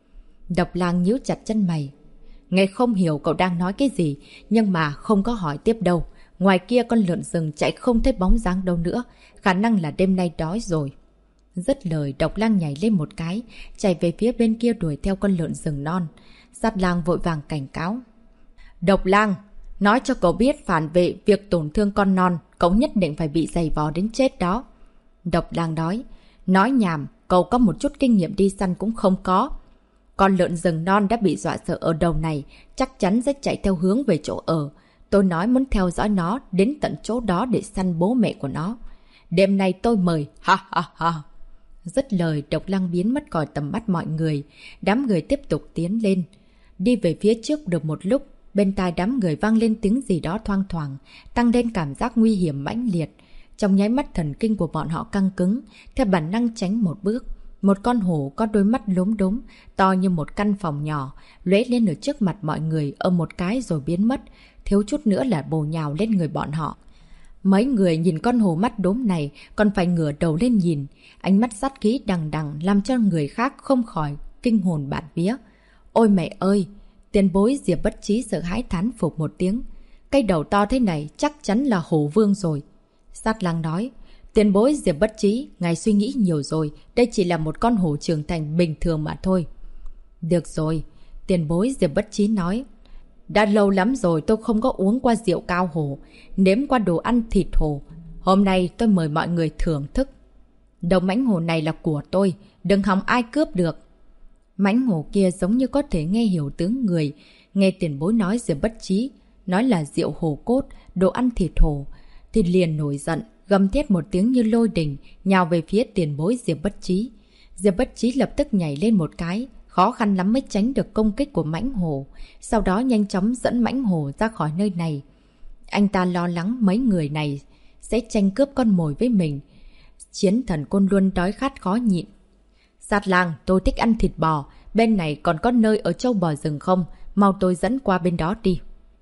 Độc Lang nhíu chặt chân mày. Nghe không hiểu cậu đang nói cái gì, nhưng mà không có hỏi tiếp đâu. Ngoài kia con lợn rừng chạy không thấy bóng dáng đâu nữa, khả năng là đêm nay đói rồi. Dứt lời, Độc Lang nhảy lên một cái, chạy về phía bên kia đuổi theo con lợn rừng non. Sát Lang vội vàng cảnh cáo. Độc Lang, nói cho cậu biết phản vệ việc tổn thương con non, cậu nhất định phải bị giày vò đến chết đó. Độc Lang nói nhảm, cậu có một chút kinh nghiệm đi săn cũng không có. Con lợn rừng non đã bị dọa sợ ở đầu này, chắc chắn sẽ chạy theo hướng về chỗ ở. Tôi nói muốn theo dõi nó đến tận chỗ đó để săn bố mẹ của nó. Đêm nay tôi mời, ha ha ha. Dứt lời, Độc Lang biến mất khỏi tầm mắt mọi người. Đám người tiếp tục tiến lên. Đi về phía trước được một lúc, bên tai đám người vang lên tiếng gì đó thoang thoảng, tăng lên cảm giác nguy hiểm mãnh liệt. Trong nháy mắt thần kinh của bọn họ căng cứng, theo bản năng tránh một bước. Một con hổ có đôi mắt lốm đốm, to như một căn phòng nhỏ, lóe lên ở trước mặt mọi người ở một cái rồi biến mất, thiếu chút nữa là bổ nhào lên người bọn họ. Mấy người nhìn con hổ mắt đốm này còn phải ngửa đầu lên nhìn, ánh mắt sát khí đằng đằng làm cho người khác không khỏi kinh hồn bạt vía. Ôi mẹ ơi! Tiền bối Diệp Bất Trí sợ hãi thán phục một tiếng. Cây đầu to thế này chắc chắn là hổ vương rồi. Sát Lang nói, Tiền bối Diệp Bất Chí, ngài suy nghĩ nhiều rồi, đây chỉ là một con hổ trưởng thành bình thường mà thôi. Được rồi, tiền bối Diệp Bất Chí nói. Đã lâu lắm rồi tôi không có uống qua rượu cao hổ, nếm qua đồ ăn thịt hổ. Hôm nay tôi mời mọi người thưởng thức. Đầu mãnh hổ này là của tôi, đừng hòng ai cướp được. Mãnh hổ kia giống như có thể nghe hiểu tiếng người, nghe tiền bối nói Diệp Bất Chí, nói là rượu hổ cốt, đồ ăn thịt hổ, thì liền nổi giận, gầm thét một tiếng như lôi đình, nhào về phía tiền bối Diệp Bất Chí. Diệp Bất Chí lập tức nhảy lên một cái, khó khăn lắm mới tránh được công kích của mãnh hổ, sau đó nhanh chóng dẫn mãnh hổ ra khỏi nơi này. Anh ta lo lắng mấy người này sẽ tranh cướp con mồi với mình. Chiến thần Côn Luân đói khát khó nhịn. Sát lang, tôi thích ăn thịt bò, bên này còn có nơi ở châu bò rừng không? Mau tôi dẫn qua bên đó đi.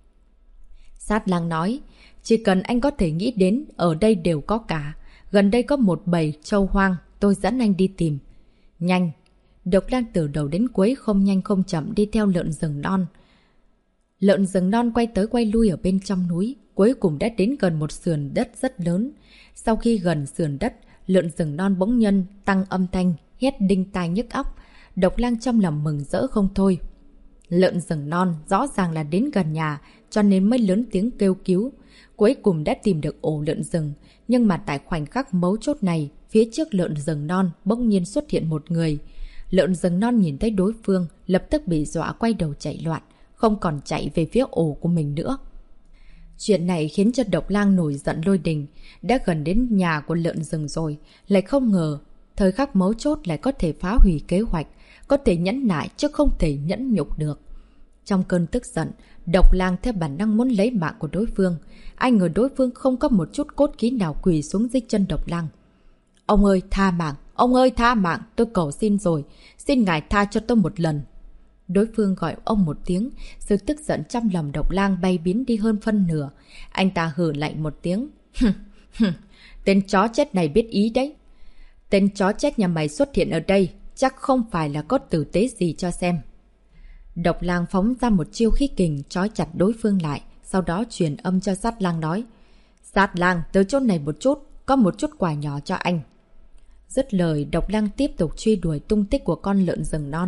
Sát lang nói, chỉ cần anh có thể nghĩ đến, ở đây đều có cả. Gần đây có một bầy trâu hoang, tôi dẫn anh đi tìm. Nhanh! Độc Lang từ đầu đến cuối không nhanh không chậm đi theo lợn rừng non. Lợn rừng non quay tới quay lui ở bên trong núi, cuối cùng đã đến gần một sườn đất rất lớn. Sau khi gần sườn đất, lợn rừng non bỗng nhân tăng âm thanh, hét đinh tai nhức óc. Độc Lang trong lòng mừng rỡ không thôi. Lợn rừng non rõ ràng là đến gần nhà, cho nên mới lớn tiếng kêu cứu. Cuối cùng đã tìm được ổ lợn rừng, nhưng mà tại khoảnh khắc mấu chốt này, phía trước lợn rừng non bỗng nhiên xuất hiện một người. Lợn rừng non nhìn thấy đối phương, lập tức bị dọa quay đầu chạy loạn, không còn chạy về phía ổ của mình nữa. Chuyện này khiến cho Độc Lang nổi giận lôi đình, đã gần đến nhà của lợn rừng rồi, lại không ngờ, thời khắc mấu chốt lại có thể phá hủy kế hoạch, có thể nhẫn nại chứ không thể nhẫn nhục được. Trong cơn tức giận, Độc Lang theo bản năng muốn lấy mạng của đối phương, ai ngờ đối phương không có một chút cốt khí nào quỳ xuống dưới chân Độc Lang. Ông ơi tha mạng, ông ơi tha mạng, tôi cầu xin rồi, xin ngài tha cho tôi một lần. Đối phương gọi ông một tiếng, sự tức giận trong lòng Độc Lang bay biến đi hơn phân nửa. Anh ta hừ lạnh một tiếng. Tên chó chết này biết ý đấy. Tên chó chết nhà mày xuất hiện ở đây, chắc không phải là có tử tế gì cho xem. Độc Lang phóng ra một chiêu khí kình trói chặt đối phương lại, sau đó truyền âm cho Sát Lang nói. Sát Lang, tới chỗ này một chút, có một chút quà nhỏ cho anh. Dứt lời, Độc Lang tiếp tục truy đuổi tung tích của con lợn rừng non.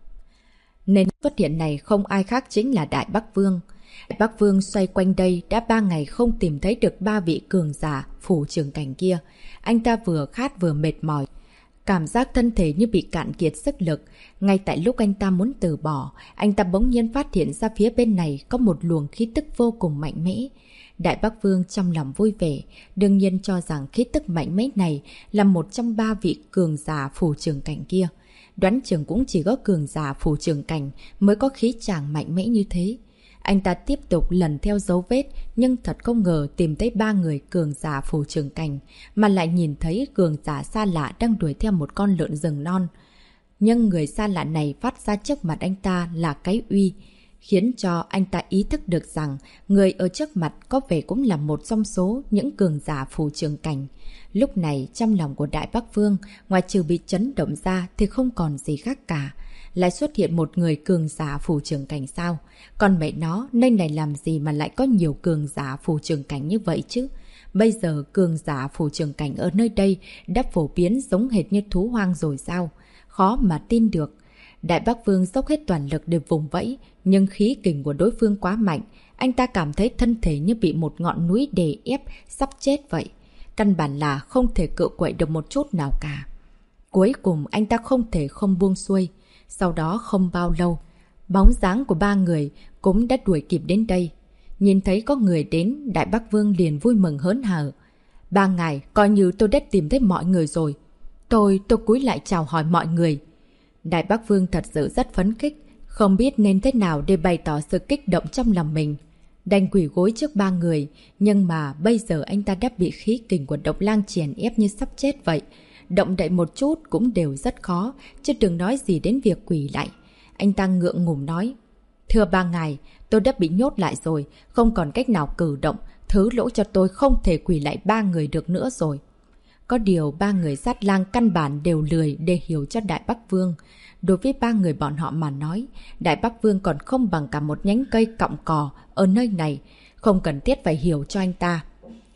Nên xuất hiện này không ai khác chính là Đại Bắc Vương. Đại Bắc Vương xoay quanh đây đã 3 ngày không tìm thấy được 3 vị cường giả phủ trường cảnh kia. Anh ta vừa khát vừa mệt mỏi, cảm giác thân thể như bị cạn kiệt sức lực. Ngay tại lúc anh ta muốn từ bỏ, anh ta bỗng nhiên phát hiện ra phía bên này có một luồng khí tức vô cùng mạnh mẽ. Đại Bắc Vương trong lòng vui vẻ, đương nhiên cho rằng khí tức mạnh mẽ này là một trong 3 vị cường giả phủ trường cảnh kia. Đoán chừng cũng chỉ có cường giả phủ trường cảnh mới có khí chàng mạnh mẽ như thế. Anh ta tiếp tục lần theo dấu vết, nhưng thật không ngờ tìm thấy 3 người cường giả phủ trường cảnh, mà lại nhìn thấy cường giả xa lạ đang đuổi theo một con lợn rừng non. Nhưng người xa lạ này phát ra trước mặt anh ta là cái uy, khiến cho anh ta ý thức được rằng người ở trước mặt có vẻ cũng là một trong số những cường giả phủ trường cảnh. Lúc này trong lòng của Đại Bắc Vương, ngoài trừ bị chấn động ra thì không còn gì khác cả. Lại xuất hiện một người cường giả phủ trường cảnh sao? Còn mẹ nó, nơi này làm gì mà lại có nhiều cường giả phủ trường cảnh như vậy chứ? Bây giờ cường giả phủ trường cảnh ở nơi đây đã phổ biến giống hệt như thú hoang rồi sao? Khó mà tin được. Đại Bắc Vương dốc hết toàn lực để vùng vẫy, nhưng khí kình của đối phương quá mạnh. Anh ta cảm thấy thân thể như bị một ngọn núi đè ép, sắp chết vậy. Căn bản là không thể cự quậy được một chút nào cả. Cuối cùng anh ta không thể không buông xuôi. Sau đó không bao lâu, bóng dáng của 3 người cũng đã đuổi kịp đến đây. Nhìn thấy có người đến, Đại Bắc Vương liền vui mừng hớn hở. 3 ngày, coi như tôi đã tìm thấy mọi người rồi. Tôi cúi lại chào hỏi mọi người. Đại Bắc Vương thật sự rất phấn khích, không biết nên thế nào để bày tỏ sự kích động trong lòng mình. Đành quỳ gối trước 3 người, nhưng mà bây giờ anh ta đã bị khí kình của Độc Lang chèn ép như sắp chết vậy. Động đậy một chút cũng đều rất khó, chứ đừng nói gì đến việc quỳ lại. Anh ta ngượng ngùng nói. Thưa 3 ngài, tôi đã bị nhốt lại rồi, không còn cách nào cử động, thứ lỗi cho tôi không thể quỳ lại 3 người được nữa rồi. Có điều 3 người Sát Lang căn bản đều lười để hiểu cho Đại Bắc Vương. Đối với 3 người bọn họ mà nói, Đại Bắc Vương còn không bằng cả một nhánh cây cọng cỏ ở nơi này, không cần thiết phải hiểu cho anh ta.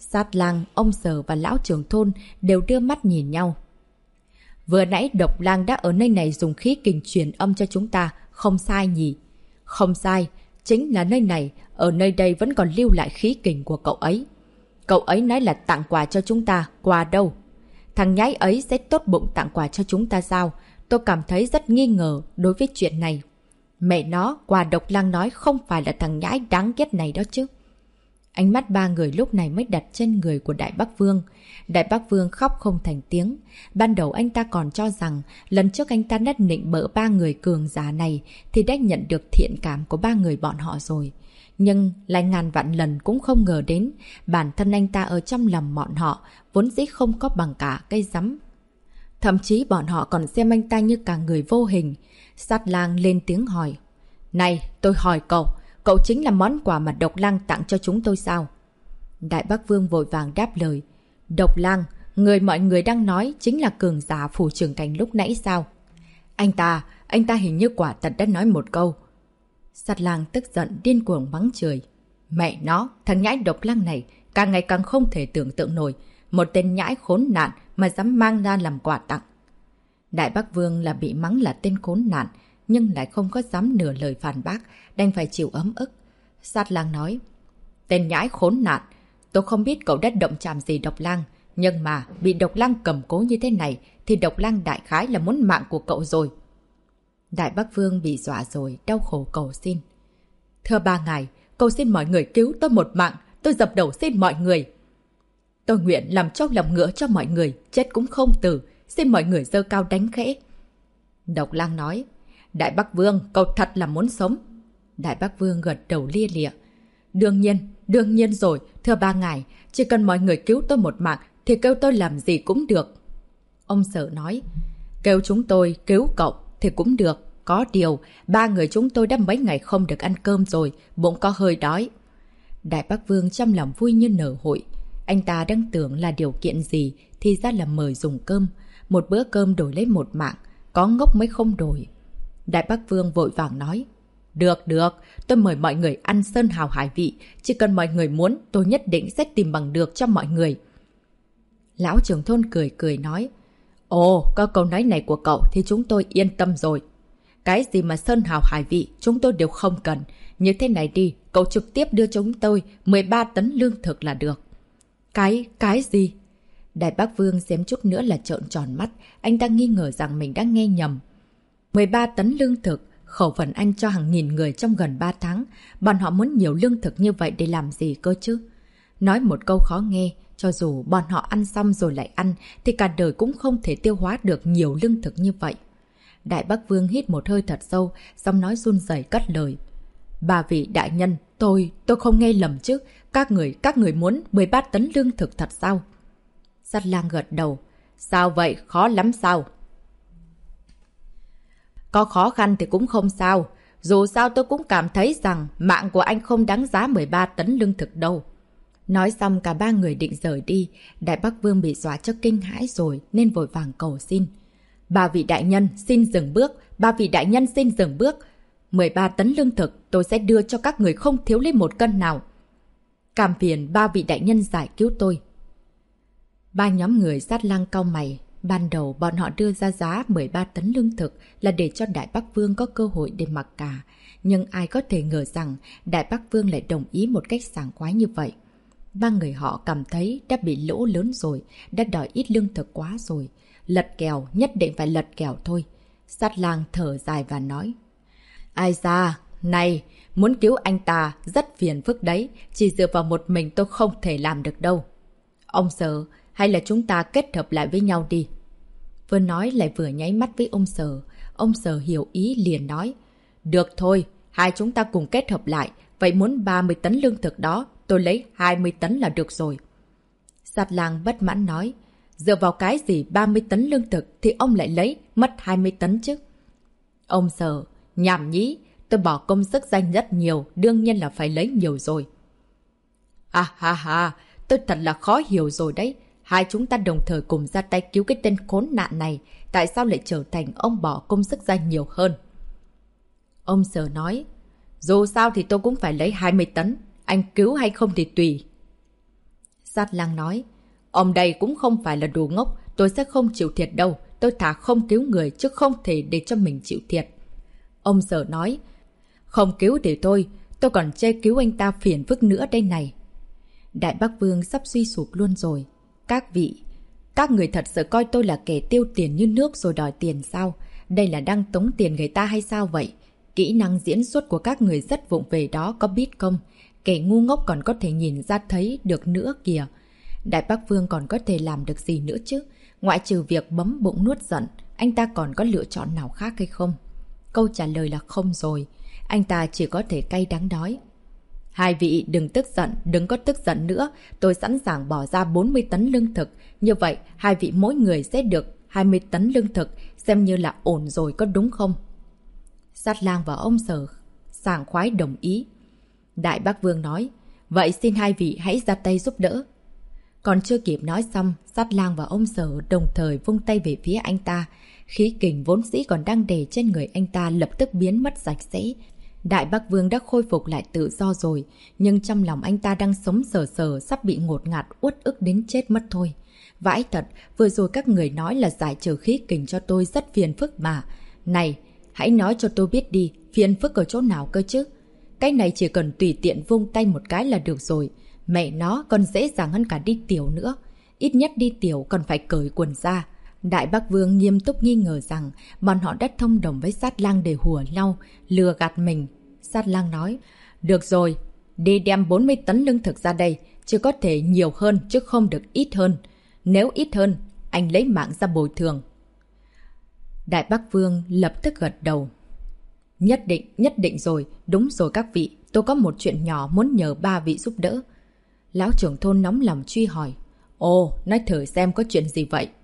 Sát Lang, ông Sở và lão trưởng thôn đều đưa mắt nhìn nhau. Vừa nãy Độc Lang đã ở nơi này dùng khí kình truyền âm cho chúng ta, không sai nhỉ? Không sai, chính là nơi này, ở nơi đây vẫn còn lưu lại khí kình của cậu ấy. Cậu ấy nói là tặng quà cho chúng ta, quà đâu? Thằng nhãi ấy sẽ tốt bụng tặng quà cho chúng ta sao? Tôi cảm thấy rất nghi ngờ đối với chuyện này. Mẹ nó, quà Độc Lang nói không phải là thằng nhãi đáng ghét này đó chứ. Ánh mắt ba người lúc này mới đặt trên người của Đại Bắc Vương. Đại Bắc Vương khóc không thành tiếng. Ban đầu anh ta còn cho rằng lần trước anh ta đã nịnh bợ ba người cường giả này thì đã nhận được thiện cảm của ba người bọn họ rồi. Nhưng lại ngàn vạn lần cũng không ngờ đến bản thân anh ta ở trong lòng bọn họ vốn dĩ không có bằng cả cây rắm. Thậm chí bọn họ còn xem anh ta như cả người vô hình. Sát Lang lên tiếng hỏi. Này, tôi hỏi cậu, cậu chính là món quà mà Độc Lang tặng cho chúng tôi sao? Đại Bắc Vương vội vàng đáp lời. Độc Lang, người mọi người đang nói chính là cường giả phủ trưởng cảnh lúc nãy sao? Anh ta hình như quả thật đã nói một câu. Sát Lang tức giận điên cuồng mắng chửi. Mẹ nó, thằng nhãi Độc Lang này càng ngày càng không thể tưởng tượng nổi. Một tên nhãi khốn nạn mà dám mang ra làm quà tặng. Đại Bắc Vương là bị mắng là tên khốn nạn, nhưng lại không có dám nửa lời phản bác, đành phải chịu ấm ức. Sát Lang nói. Tên nhãi khốn nạn, tôi không biết cậu đã động chạm gì Độc Lang, nhưng mà bị Độc Lang cầm cố như thế này thì Độc Lang đại khái là muốn mạng của cậu rồi. Đại Bắc Vương bị dọa rồi, đau khổ cầu xin. Thưa ba ngài, cầu xin mọi người cứu tôi một mạng, tôi dập đầu xin mọi người. Tôi nguyện làm trâu làm ngựa cho mọi người, chết cũng không từ, xin mọi người giơ cao đánh khẽ. Độc Lang nói. Đại Bắc Vương, cậu thật là muốn sống. Đại Bắc Vương gật đầu lia lịa. Đương nhiên rồi, thưa ba ngài, chỉ cần mọi người cứu tôi một mạng thì kêu tôi làm gì cũng được. Ông Sở nói. Kêu chúng tôi cứu cậu thì cũng được, có điều ba người chúng tôi đã mấy ngày không được ăn cơm rồi, bụng có hơi đói. Đại Bắc Vương trong lòng vui như nở hội. Anh ta đang tưởng là điều kiện gì thì ra là mời dùng cơm. Một bữa cơm đổi lấy một mạng, có ngốc mới không đổi. Đại Bắc Vương vội vàng nói. Được, tôi mời mọi người ăn sơn hào hải vị. Chỉ cần mọi người muốn, tôi nhất định sẽ tìm bằng được cho mọi người. Lão trưởng thôn cười nói. Ồ, có câu nói này của cậu thì chúng tôi yên tâm rồi. Cái gì mà sơn hào hải vị chúng tôi đều không cần. Như thế này đi, cậu trực tiếp đưa chúng tôi 13 tấn lương thực là được. Cái gì? Đại Bắc Vương xém chút nữa là trợn tròn mắt. Anh ta nghi ngờ rằng mình đã nghe nhầm. 13 tấn lương thực, khẩu phần ăn cho hàng nghìn người trong gần 3 tháng. Bọn họ muốn nhiều lương thực như vậy để làm gì cơ chứ? Nói một câu khó nghe, cho dù bọn họ ăn xong rồi lại ăn, thì cả đời cũng không thể tiêu hóa được nhiều lương thực như vậy. Đại Bắc Vương hít một hơi thật sâu, xong nói run rẩy cất lời. Bà vị đại nhân, tôi không nghe lầm chứ. Các người muốn 13 tấn lương thực thật sao? Sát Lang gật đầu. Sao vậy? Khó lắm sao? Có khó khăn thì cũng không sao. Dù sao tôi cũng cảm thấy rằng mạng của anh không đáng giá 13 tấn lương thực đâu. Nói xong cả ba người định rời đi. Đại Bắc Vương bị dọa cho kinh hãi rồi nên vội vàng cầu xin. Ba vị đại nhân xin dừng bước. 13 tấn lương thực tôi sẽ đưa cho các người không thiếu lấy một cân nào. Cảm phiền ba vị đại nhân giải cứu tôi. Ba nhóm người Sát Lang cau mày. Ban đầu bọn họ đưa ra giá 13 tấn lương thực là để cho Đại Bắc Vương có cơ hội để mặc cả. Nhưng ai có thể ngờ rằng Đại Bắc Vương lại đồng ý một cách sảng khoái như vậy. Ba người họ cảm thấy đã bị lỗ lớn rồi, đã đòi ít lương thực quá rồi. Lật kèo, nhất định phải lật kèo thôi. Sát Lang thở dài và nói. Ai da, này, muốn cứu anh ta rất phiền phức đấy. Chỉ dựa vào một mình tôi không thể làm được đâu. Ông Sở, hay là chúng ta kết hợp lại với nhau đi. Vừa nói lại vừa nháy mắt với ông Sở. Ông Sở hiểu ý liền nói. Được thôi, hai chúng ta cùng kết hợp lại. Vậy muốn 30 tấn lương thực đó, tôi lấy 20 tấn là được rồi. Sát Lang bất mãn nói. Dựa vào cái gì 30 tấn lương thực thì ông lại lấy mất 20 tấn chứ? Ông Sở, nhảm nhí, tôi bỏ công sức danh rất nhiều, đương nhiên là phải lấy nhiều rồi. Ha, tôi thật là khó hiểu rồi đấy. Hai chúng ta đồng thời cùng ra tay cứu cái tên khốn nạn này, tại sao lại trở thành ông bỏ công sức ra nhiều hơn? Ông Sở nói, dù sao thì tôi cũng phải lấy 20 tấn, anh cứu hay không thì tùy. Sát lang nói, ông đây cũng không phải là đồ ngốc, tôi sẽ không chịu thiệt đâu. Tôi thà không cứu người chứ không thể để cho mình chịu thiệt. Ông Sở nói, không cứu để tôi còn chê cứu anh ta phiền phức nữa đây này. Đại Bắc Vương sắp suy sụp luôn rồi. Các người thật sự coi tôi là kẻ tiêu tiền như nước rồi đòi tiền sao? Đây là đang tống tiền người ta hay sao vậy? Kỹ năng diễn xuất của các người rất vụng về đó, có biết không? Kẻ ngu ngốc còn có thể nhìn ra thấy được nữa kìa. Đại Bắc Vương còn có thể làm được gì nữa chứ? Ngoại trừ việc bấm bụng nuốt giận, anh ta còn có lựa chọn nào khác hay không? Câu trả lời là không rồi. Anh ta chỉ có thể cay đắng nói. Hai vị đừng tức giận, đừng có tức giận nữa. Tôi sẵn sàng bỏ ra 40 tấn lương thực. Như vậy, hai vị mỗi người sẽ được 20 tấn lương thực, xem như là ổn rồi có đúng không? Sát lang và ông Sở sảng khoái đồng ý. Đại Bắc Vương nói, vậy xin hai vị hãy ra tay giúp đỡ. Còn chưa kịp nói xong, Sát lang và ông Sở đồng thời vung tay về phía anh ta. Khí kình vốn dĩ còn đang đè trên người anh ta lập tức biến mất sạch sẽ. Đại Bắc Vương đã khôi phục lại tự do rồi, nhưng trong lòng anh ta đang sống sờ sờ, sắp bị ngột ngạt uất ức đến chết mất thôi. Vãi thật, vừa rồi các người nói là giải trừ khí kình cho tôi rất phiền phức mà. Này, hãy nói cho tôi biết đi, phiền phức ở chỗ nào cơ chứ? Cái này chỉ cần tùy tiện vung tay một cái là được rồi. Mẹ nó còn dễ dàng hơn cả đi tiểu nữa. Ít nhất đi tiểu còn phải cởi quần ra. Đại Bắc Vương nghiêm túc nghi ngờ rằng bọn họ đã thông đồng với Sát lang để hùa nhau, lừa gạt mình. Sát lang nói, được rồi, đi đem 40 tấn lương thực ra đây, chứ có thể nhiều hơn chứ không được ít hơn. Nếu ít hơn, anh lấy mạng ra bồi thường. Đại Bắc Vương lập tức gật đầu. Nhất định rồi, đúng rồi các vị, tôi có một chuyện nhỏ muốn nhờ ba vị giúp đỡ. Lão trưởng thôn nóng lòng truy hỏi. Ồ, nói thử xem có chuyện gì vậy?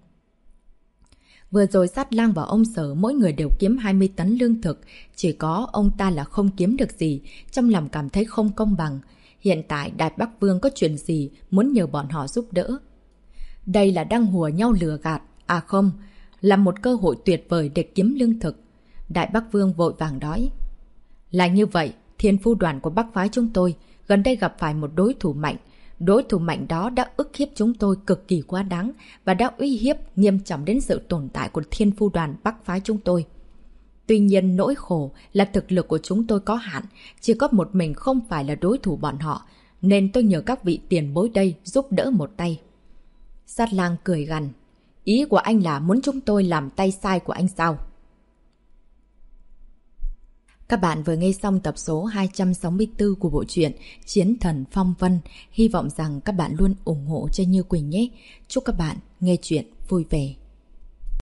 Vừa rồi Sát lang và ông Sở mỗi người đều kiếm 20 tấn lương thực, chỉ có ông ta là không kiếm được gì, trong lòng cảm thấy không công bằng. Hiện tại Đại Bắc Vương có chuyện gì muốn nhờ bọn họ giúp đỡ. Đây là đang hùa nhau lừa gạt, à không, là một cơ hội tuyệt vời để kiếm lương thực. Đại Bắc Vương vội vàng nói. Là như vậy, thiên phu đoàn của Bắc phái chúng tôi gần đây gặp phải một đối thủ mạnh. Đối thủ mạnh đó đã ức hiếp chúng tôi cực kỳ quá đáng và đã uy hiếp nghiêm trọng đến sự tồn tại của thiên phu đoàn Bắc phái chúng tôi. Tuy nhiên nỗi khổ là thực lực của chúng tôi có hạn, chỉ có một mình không phải là đối thủ bọn họ, nên tôi nhờ các vị tiền bối đây giúp đỡ một tay. Sát lang cười gằn. Ý của anh là muốn chúng tôi làm tay sai của anh sao? Các bạn vừa nghe xong tập số 264 của bộ truyện Chiến Thần Phong Vân. Hy vọng rằng các bạn luôn ủng hộ cho Như Quỳnh nhé. Chúc các bạn nghe truyện vui vẻ.